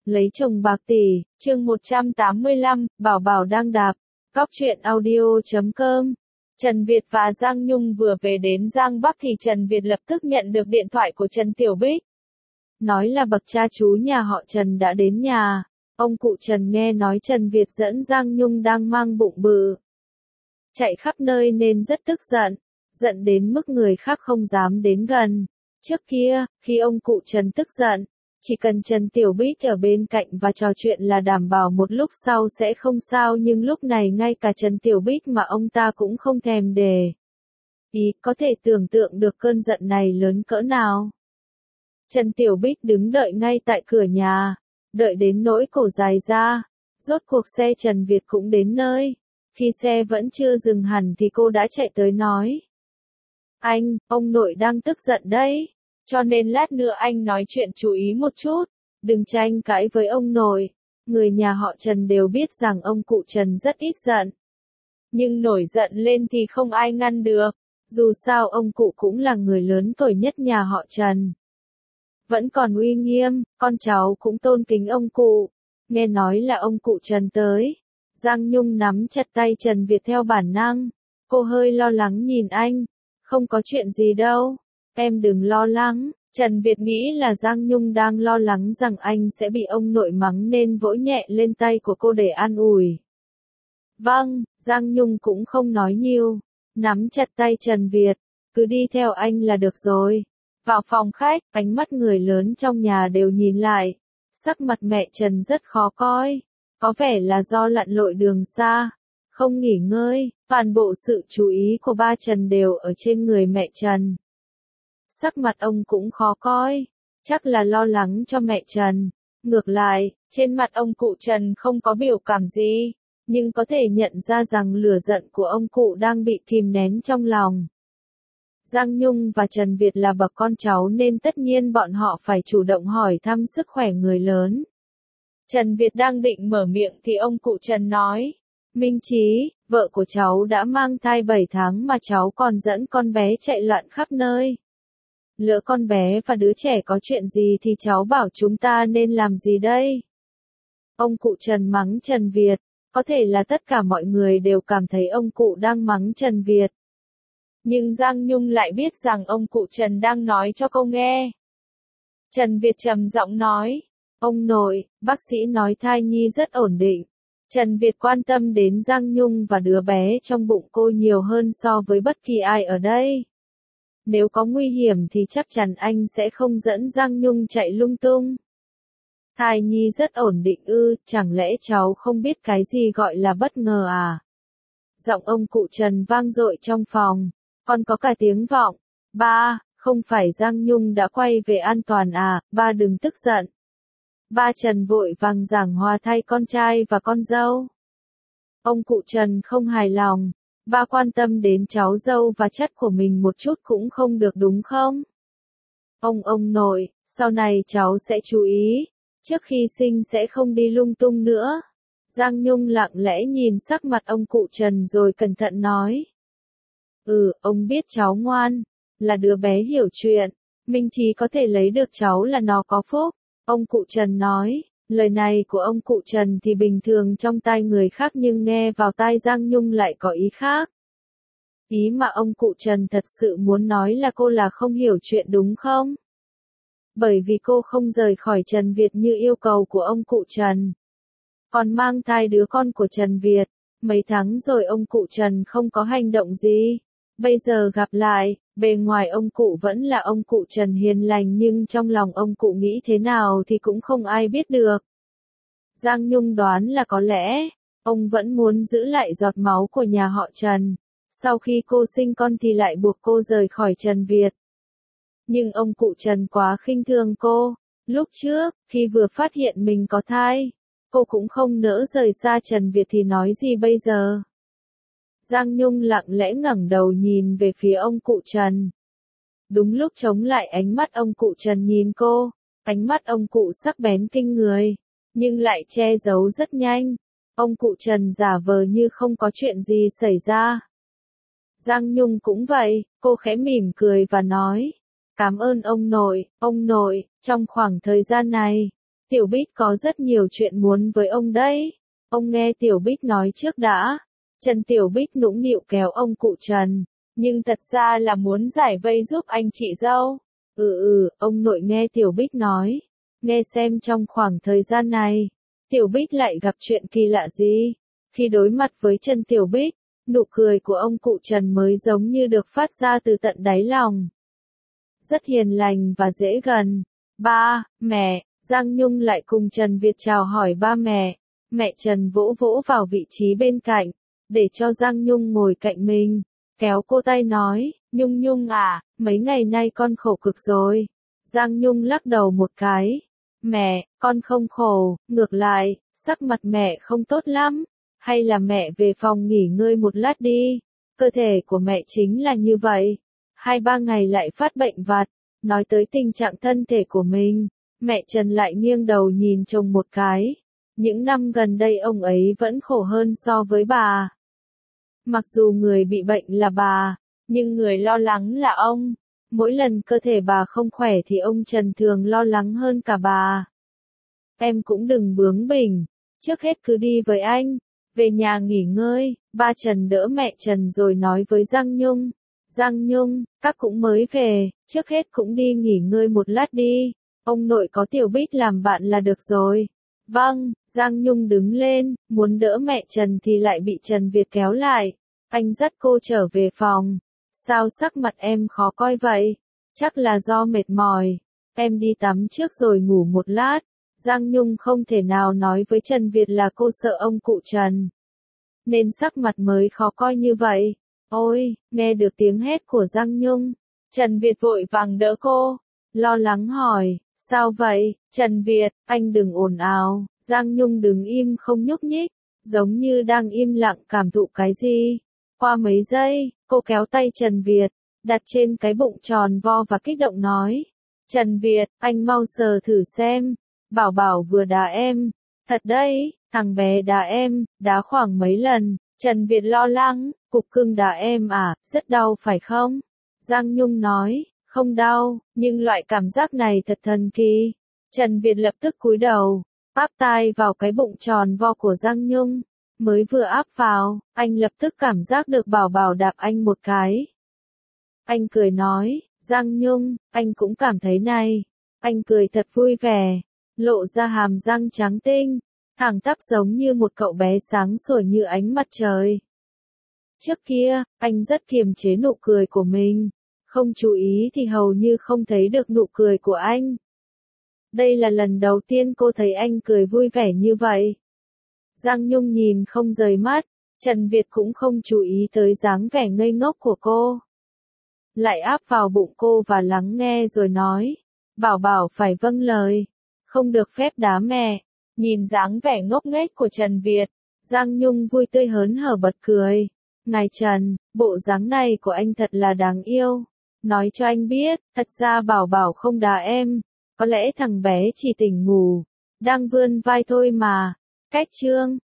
Lấy chồng bạc tỷ, chương 185, Bảo Bảo đang đạp. Cóc truyện audio.com. Trần Việt và Giang Nhung vừa về đến Giang Bắc thì Trần Việt lập tức nhận được điện thoại của Trần Tiểu Bích. Nói là bậc cha chú nhà họ Trần đã đến nhà. Ông cụ Trần nghe nói Trần Việt dẫn Giang Nhung đang mang bụng bự, chạy khắp nơi nên rất tức giận. Giận đến mức người khác không dám đến gần. Trước kia, khi ông cụ Trần tức giận, chỉ cần Trần Tiểu Bích ở bên cạnh và trò chuyện là đảm bảo một lúc sau sẽ không sao, nhưng lúc này ngay cả Trần Tiểu Bích mà ông ta cũng không thèm để ý, có thể tưởng tượng được cơn giận này lớn cỡ nào. Trần Tiểu Bích đứng đợi ngay tại cửa nhà, đợi đến nỗi cổ dài ra. Rốt cuộc xe Trần Việt cũng đến nơi. Khi xe vẫn chưa dừng hẳn thì cô đã chạy tới nói: Anh, ông nội đang tức giận đấy. Cho nên lát nữa anh nói chuyện chú ý một chút. Đừng tranh cãi với ông nội. Người nhà họ Trần đều biết rằng ông cụ Trần rất ít giận. Nhưng nổi giận lên thì không ai ngăn được. Dù sao ông cụ cũng là người lớn tuổi nhất nhà họ Trần. Vẫn còn uy nghiêm, con cháu cũng tôn kính ông cụ. Nghe nói là ông cụ Trần tới. Giang Nhung nắm chặt tay Trần Việt theo bản năng. Cô hơi lo lắng nhìn anh. Không có chuyện gì đâu. Em đừng lo lắng. Trần Việt nghĩ là Giang Nhung đang lo lắng rằng anh sẽ bị ông nội mắng nên vỗ nhẹ lên tay của cô để an ủi. Vâng, Giang Nhung cũng không nói nhiều. Nắm chặt tay Trần Việt. Cứ đi theo anh là được rồi. Vào phòng khách, ánh mắt người lớn trong nhà đều nhìn lại. Sắc mặt mẹ Trần rất khó coi. Có vẻ là do lặn lội đường xa, không nghỉ ngơi, toàn bộ sự chú ý của ba Trần đều ở trên người mẹ Trần. Sắc mặt ông cũng khó coi, chắc là lo lắng cho mẹ Trần. Ngược lại, trên mặt ông cụ Trần không có biểu cảm gì, nhưng có thể nhận ra rằng lửa giận của ông cụ đang bị kìm nén trong lòng. Giang Nhung và Trần Việt là bậc con cháu nên tất nhiên bọn họ phải chủ động hỏi thăm sức khỏe người lớn. Trần Việt đang định mở miệng thì ông cụ Trần nói: Minh Chí, vợ của cháu đã mang thai 7 tháng mà cháu còn dẫn con bé chạy loạn khắp nơi. Lỡ con bé và đứa trẻ có chuyện gì thì cháu bảo chúng ta nên làm gì đây? Ông cụ Trần mắng Trần Việt. Có thể là tất cả mọi người đều cảm thấy ông cụ đang mắng Trần Việt. Nhưng Giang Nhung lại biết rằng ông cụ Trần đang nói cho cô nghe. Trần Việt trầm giọng nói: Ông nội, bác sĩ nói thai nhi rất ổn định. Trần Việt quan tâm đến Giang Nhung và đứa bé trong bụng cô nhiều hơn so với bất kỳ ai ở đây. Nếu có nguy hiểm thì chắc chắn anh sẽ không dẫn Giang Nhung chạy lung tung. Thai nhi rất ổn định ư, chẳng lẽ cháu không biết cái gì gọi là bất ngờ à? Giọng ông cụ Trần vang dội trong phòng, còn có cả tiếng vọng. Ba, không phải Giang Nhung đã quay về an toàn à, ba đừng tức giận. Ba Trần vội vàng giảng hòa thay con trai và con dâu. Ông cụ Trần không hài lòng. Ba quan tâm đến cháu dâu và chất của mình một chút cũng không được đúng không? Ông nội, sau này cháu sẽ chú ý. Trước khi sinh sẽ không đi lung tung nữa. Giang Nhung lặng lẽ nhìn sắc mặt ông cụ Trần rồi cẩn thận nói. Ông biết cháu ngoan, là đứa bé hiểu chuyện. Minh Chí có thể lấy được cháu là nó có phúc. Ông cụ Trần nói, lời này của ông cụ Trần thì bình thường trong tai người khác nhưng nghe vào tai Giang Nhung lại có ý khác. Ý mà ông cụ Trần thật sự muốn nói là cô là không hiểu chuyện đúng không? Bởi vì cô không rời khỏi Trần Việt như yêu cầu của ông cụ Trần. Còn mang thai đứa con của Trần Việt, mấy tháng rồi ông cụ Trần không có hành động gì. Bây giờ gặp lại, bề ngoài ông cụ vẫn là ông cụ Trần hiền lành nhưng trong lòng ông cụ nghĩ thế nào thì cũng không ai biết được. Giang Nhung đoán là có lẽ, ông vẫn muốn giữ lại giọt máu của nhà họ Trần. Sau khi cô sinh con thì lại buộc cô rời khỏi Trần Việt. Nhưng ông cụ Trần quá khinh thường cô. Lúc trước, khi vừa phát hiện mình có thai, cô cũng không nỡ rời xa Trần Việt thì nói gì bây giờ. Giang Nhung lặng lẽ ngẩng đầu nhìn về phía ông cụ Trần. Đúng lúc chống lại ánh mắt ông cụ Trần nhìn cô, ánh mắt ông cụ sắc bén kinh người, nhưng lại che giấu rất nhanh. Ông cụ Trần giả vờ như không có chuyện gì xảy ra. Giang Nhung cũng vậy, cô khẽ mỉm cười và nói, cảm ơn ông nội, trong khoảng thời gian này, Tiểu Bích có rất nhiều chuyện muốn với ông đấy. Ông nghe Tiểu Bích nói trước đã. Trần Tiểu Bích nũng nịu kéo ông cụ Trần. Nhưng thật ra là muốn giải vây giúp anh chị dâu. Ông nội nghe Tiểu Bích nói. Nghe xem trong khoảng thời gian này, Tiểu Bích lại gặp chuyện kỳ lạ gì. Khi đối mặt với Trần Tiểu Bích, nụ cười của ông cụ Trần mới giống như được phát ra từ tận đáy lòng. Rất hiền lành và dễ gần. Ba, mẹ, Giang Nhung lại cùng Trần Việt chào hỏi ba mẹ. Mẹ Trần vỗ vỗ vào vị trí bên cạnh, để cho Giang Nhung ngồi cạnh mình. Kéo cô tay nói, Nhung Nhung à, mấy ngày nay con khổ cực rồi. Giang Nhung lắc đầu một cái. Mẹ, con không khổ, ngược lại, sắc mặt mẹ không tốt lắm. Hay là mẹ về phòng nghỉ ngơi một lát đi. Cơ thể của mẹ chính là như vậy. 2-3 ngày lại phát bệnh vặt. Nói tới tình trạng thân thể của mình, mẹ Trần lại nghiêng đầu nhìn chồng một cái. Những năm gần đây ông ấy vẫn khổ hơn so với bà. Mặc dù người bị bệnh là bà, nhưng người lo lắng là ông. Mỗi lần cơ thể bà không khỏe thì ông Trần thường lo lắng hơn cả bà. Em cũng đừng bướng bỉnh, trước hết cứ đi với anh, về nhà nghỉ ngơi. Ba Trần đỡ mẹ Trần rồi nói với Giang Nhung. Giang Nhung, các cũng mới về, trước hết cũng đi nghỉ ngơi một lát đi. Ông nội có Tiểu Bích làm bạn là được rồi. Vâng, Giang Nhung đứng lên, muốn đỡ mẹ Trần thì lại bị Trần Việt kéo lại. Anh dắt cô trở về phòng. Sao sắc mặt em khó coi vậy? Chắc là do mệt mỏi. Em đi tắm trước rồi ngủ một lát. Giang Nhung không thể nào nói với Trần Việt là cô sợ ông cụ Trần, nên sắc mặt mới khó coi như vậy. Ôi, nghe được tiếng hét của Giang Nhung, Trần Việt vội vàng đỡ cô, lo lắng hỏi, sao vậy, Trần Việt, anh đừng ồn ào. Giang Nhung đứng im không nhúc nhích, giống như đang im lặng cảm thụ cái gì. Qua mấy giây, cô kéo tay Trần Việt, đặt trên cái bụng tròn vo và kích động nói, Trần Việt, anh mau sờ thử xem, Bảo Bảo vừa đá em. Thật đấy, thằng bé đá em, đá khoảng mấy lần. Trần Việt lo lắng, cục cưng đá em à, rất đau phải không? Giang Nhung nói, không đau, nhưng loại cảm giác này thật thần kỳ. Trần Việt lập tức cúi đầu, áp tai vào cái bụng tròn vo của Giang Nhung. Mới vừa áp vào, anh lập tức cảm giác được Bảo Bảo đạp anh một cái. Anh cười nói, Giang Nhung, anh cũng cảm thấy này. Anh cười thật vui vẻ, lộ ra hàm răng trắng tinh, thẳng tắp giống như một cậu bé sáng sủa như ánh mặt trời. Trước kia, anh rất kiềm chế nụ cười của mình, không chú ý thì hầu như không thấy được nụ cười của anh. Đây là lần đầu tiên cô thấy anh cười vui vẻ như vậy. Giang Nhung nhìn không rời mắt, Trần Việt cũng không chú ý tới dáng vẻ ngây ngốc của cô. Lại áp vào bụng cô và lắng nghe rồi nói, Bảo Bảo phải vâng lời, không được phép đá mẹ. Nhìn dáng vẻ ngốc nghếch của Trần Việt, Giang Nhung vui tươi hớn hở bật cười. Ngài Trần, bộ dáng này của anh thật là đáng yêu. Nói cho anh biết, thật ra Bảo Bảo không đá em. Có lẽ thằng bé chỉ tỉnh ngủ, đang vươn vai thôi mà. Cách chương